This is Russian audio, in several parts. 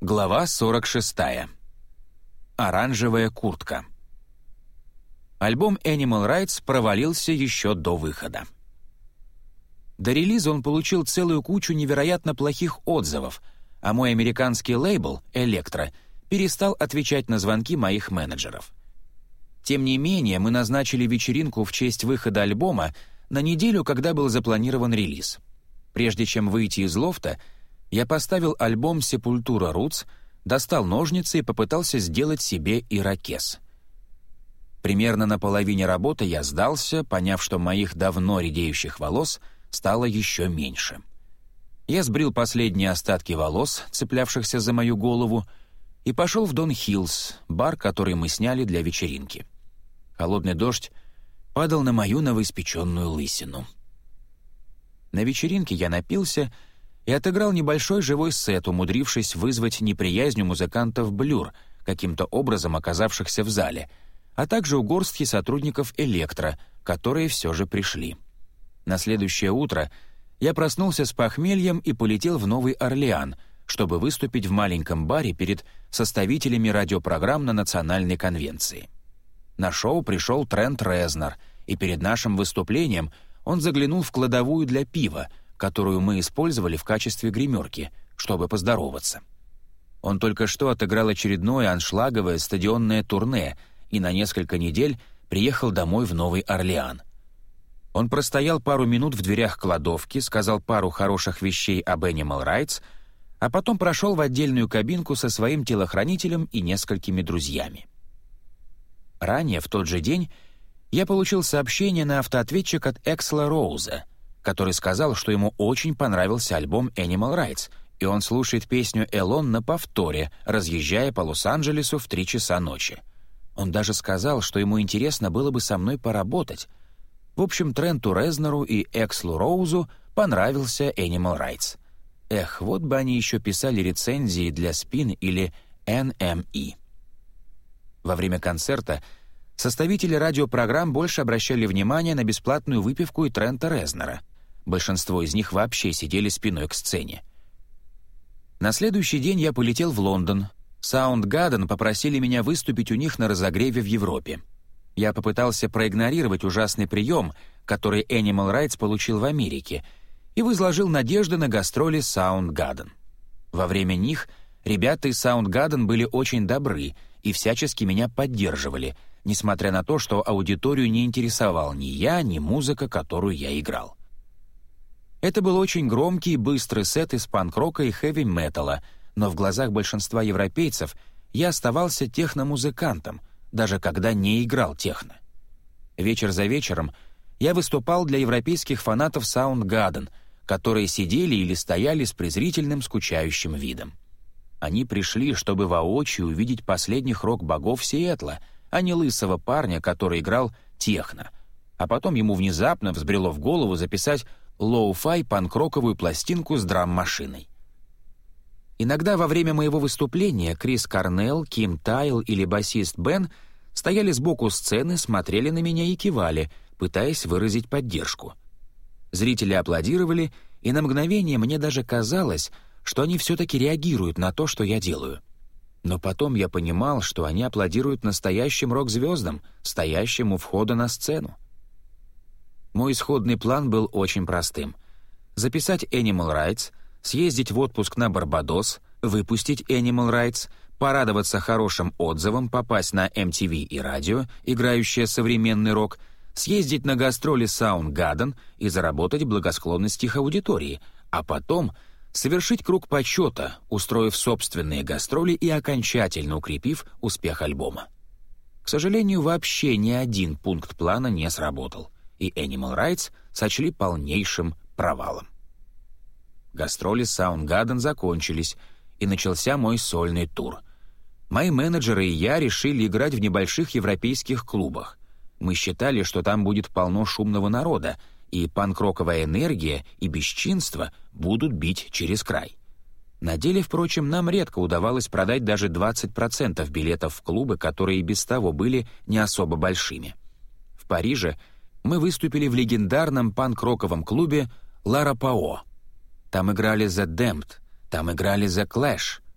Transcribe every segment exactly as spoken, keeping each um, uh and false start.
Глава сорок шестая. Оранжевая куртка. Альбом Animal Rights провалился еще до выхода. До релиза он получил целую кучу невероятно плохих отзывов, а мой американский лейбл «Электро» перестал отвечать на звонки моих менеджеров. Тем не менее, мы назначили вечеринку в честь выхода альбома на неделю, когда был запланирован релиз. Прежде чем выйти из лофта, я поставил альбом «Sepultura Roots», достал ножницы и попытался сделать себе ирокез. Примерно на половине работы я сдался, поняв, что моих давно редеющих волос стало еще меньше. Я сбрил последние остатки волос, цеплявшихся за мою голову, и пошел в Дон Хиллс, бар, который мы сняли для вечеринки. Холодный дождь падал на мою новоиспеченную лысину. На вечеринке я напился и отыграл небольшой живой сет, умудрившись вызвать неприязнь у музыкантов «Блюр», каким-то образом оказавшихся в зале, а также у горстки сотрудников «Электро», которые все же пришли. На следующее утро я проснулся с похмельем и полетел в Новый Орлеан, чтобы выступить в маленьком баре перед составителями радиопрограмм на национальной конвенции. На шоу пришел Трент Резнор, и перед нашим выступлением он заглянул в кладовую для пива, которую мы использовали в качестве гримерки, чтобы поздороваться. Он только что отыграл очередное аншлаговое стадионное турне и на несколько недель приехал домой в Новый Орлеан. Он простоял пару минут в дверях кладовки, сказал пару хороших вещей об Animal Rights, а потом прошел в отдельную кабинку со своим телохранителем и несколькими друзьями. Ранее, в тот же день, я получил сообщение на автоответчик от Эксла Роуза, который сказал, что ему очень понравился альбом Animal Rights, и он слушает песню «Элон» на повторе, разъезжая по Лос-Анджелесу в три часа ночи. Он даже сказал, что ему интересно было бы со мной поработать. В общем, Тренту Резнору и Экслу Роузу понравился Animal Rights. Эх, вот бы они еще писали рецензии для Спин или эн эм и. Во время концерта составители радиопрограмм больше обращали внимание на бесплатную выпивку и Трента Резнора. Большинство из них вообще сидели спиной к сцене. На следующий день я полетел в Лондон. Soundgarden попросили меня выступить у них на разогреве в Европе. Я попытался проигнорировать ужасный прием, который Animal Rights получил в Америке, и возложил надежды на гастроли Soundgarden. Во время них ребята из Soundgarden были очень добры и всячески меня поддерживали, несмотря на то, что аудиторию не интересовал ни я, ни музыка, которую я играл. Это был очень громкий и быстрый сет из панк-рока и хэви-металла, но в глазах большинства европейцев я оставался техномузыкантом, даже когда не играл техно. Вечер за вечером я выступал для европейских фанатов Soundgarden, которые сидели или стояли с презрительным скучающим видом. Они пришли, чтобы воочию увидеть последних рок-богов Сиэтла, а не лысого парня, который играл техно. А потом ему внезапно взбрело в голову записать лоу-фай панк-роковую пластинку с драм-машиной. Иногда во время моего выступления Крис Корнелл, Ким Тайл или басист Бен стояли сбоку сцены, смотрели на меня и кивали, пытаясь выразить поддержку. Зрители аплодировали, и на мгновение мне даже казалось, что они все-таки реагируют на то, что я делаю. Но потом я понимал, что они аплодируют настоящим рок-звездам, стоящим у входа на сцену. Мой исходный план был очень простым. Записать Animal Rights, съездить в отпуск на Барбадос, выпустить Animal Rights, порадоваться хорошим отзывам, попасть на эм ти ви и радио, играющее современный рок, съездить на гастроли Soundgarden и заработать благосклонность их аудитории, а потом совершить круг почета, устроив собственные гастроли и окончательно укрепив успех альбома. К сожалению, вообще ни один пункт плана не сработал, и Animal Rights сочли полнейшим провалом. Гастроли Soundgarden закончились, и начался мой сольный тур. Мои менеджеры и я решили играть в небольших европейских клубах. Мы считали, что там будет полно шумного народа, и панк-роковая энергия и бесчинство будут бить через край. На деле, впрочем, нам редко удавалось продать даже двадцать процентов билетов в клубы, которые и без того были не особо большими. В Париже мы выступили в легендарном панк-роковом клубе «Ла Рапао». Там играли The Damned, там играли The Clash,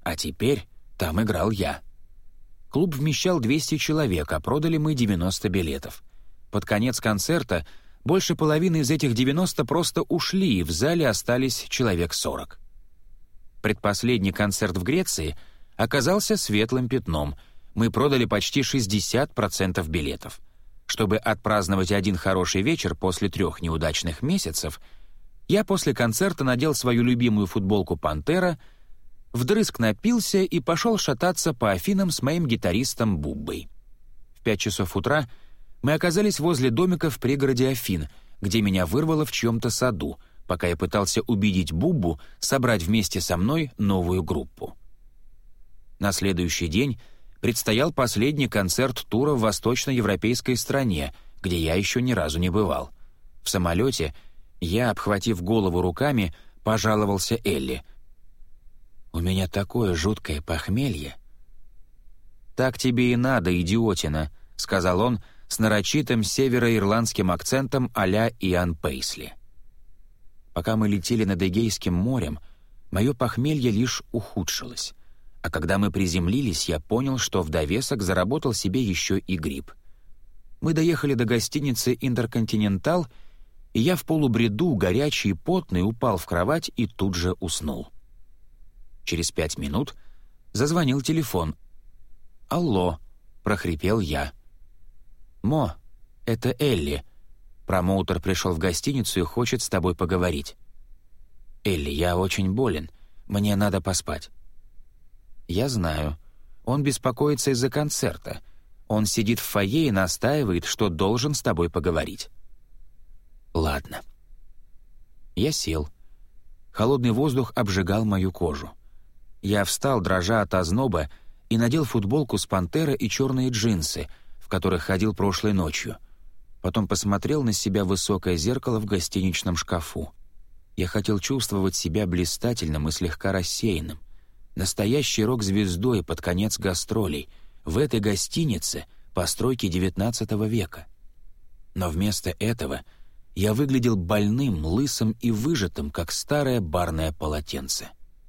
А теперь там играл я. Клуб вмещал двести человек, а продали мы девяносто билетов. Под конец концерта больше половины из этих девяноста просто ушли, и в зале остались человек сорок. Предпоследний концерт в Греции оказался светлым пятном. Мы продали почти шестьдесят процентов билетов. Чтобы отпраздновать один хороший вечер после трех неудачных месяцев, я после концерта надел свою любимую футболку «Пантера», вдрызг напился и пошел шататься по Афинам с моим гитаристом Буббой. В пять часов утра мы оказались возле домика в пригороде Афин, где меня вырвало в чьем-то саду, пока я пытался убедить Буббу собрать вместе со мной новую группу. На следующий день предстоял последний концерт тура в восточноевропейской стране, где я еще ни разу не бывал. В самолете я, обхватив голову руками, пожаловался Элли. «У меня такое жуткое похмелье». «Так тебе и надо, идиотина», — сказал он с нарочитым североирландским акцентом а-ля Иоанн Пейсли. Пока мы летели над Эгейским морем, мое похмелье лишь ухудшилось. А когда мы приземлились, я понял, что в довесок заработал себе еще и грипп. Мы доехали до гостиницы «Интерконтинентал», и я в полубреду, горячий и потный, упал в кровать и тут же уснул. Через пять минут зазвонил телефон. «Алло», — прохрипел я. «Мо, это Элли. Промоутер пришел в гостиницу и хочет с тобой поговорить». «Элли, я очень болен. Мне надо поспать». «Я знаю. Он беспокоится из-за концерта. Он сидит в фойе и настаивает, что должен с тобой поговорить». «Ладно». Я сел. Холодный воздух обжигал мою кожу. Я встал, дрожа от озноба, и надел футболку с «Пантера» и черные джинсы, в которых ходил прошлой ночью. Потом посмотрел на себя в высокое зеркало в гостиничном шкафу. Я хотел чувствовать себя блистательным и слегка рассеянным, настоящей рок-звездой под конец гастролей, в этой гостинице постройки девятнадцатого века. Но вместо этого я выглядел больным, лысым и выжатым, как старое барное полотенце.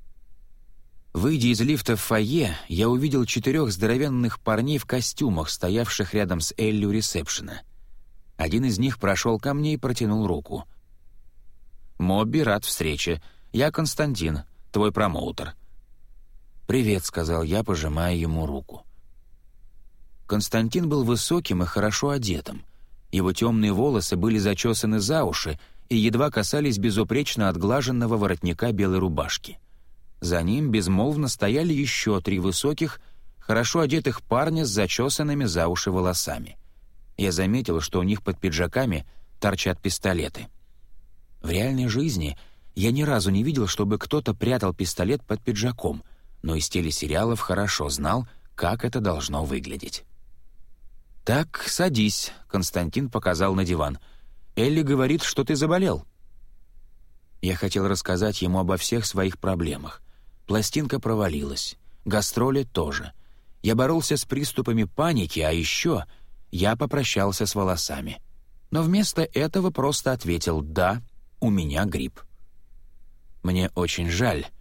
Выйдя из лифта в фойе, я увидел четырех здоровенных парней в костюмах, стоявших рядом с Элли у ресепшена. Один из них прошел ко мне и протянул руку. «Мобби, рад встрече. Я Константин, твой промоутер». «Привет», — сказал я, пожимая ему руку. Константин был высоким и хорошо одетым. Его темные волосы были зачесаны за уши и едва касались безупречно отглаженного воротника белой рубашки. За ним безмолвно стояли еще три высоких, хорошо одетых парня с зачесанными за уши волосами. Я заметил, что у них под пиджаками торчат пистолеты. В реальной жизни я ни разу не видел, чтобы кто-то прятал пистолет под пиджаком, но из телесериалов хорошо знал, как это должно выглядеть. «Так, садись», — Константин показал на диван. «Элли говорит, что ты заболел». Я хотел рассказать ему обо всех своих проблемах. Пластинка провалилась, гастроли тоже. Я боролся с приступами паники, а еще я попрощался с волосами. Но вместо этого просто ответил «да, у меня грипп». «Мне очень жаль»,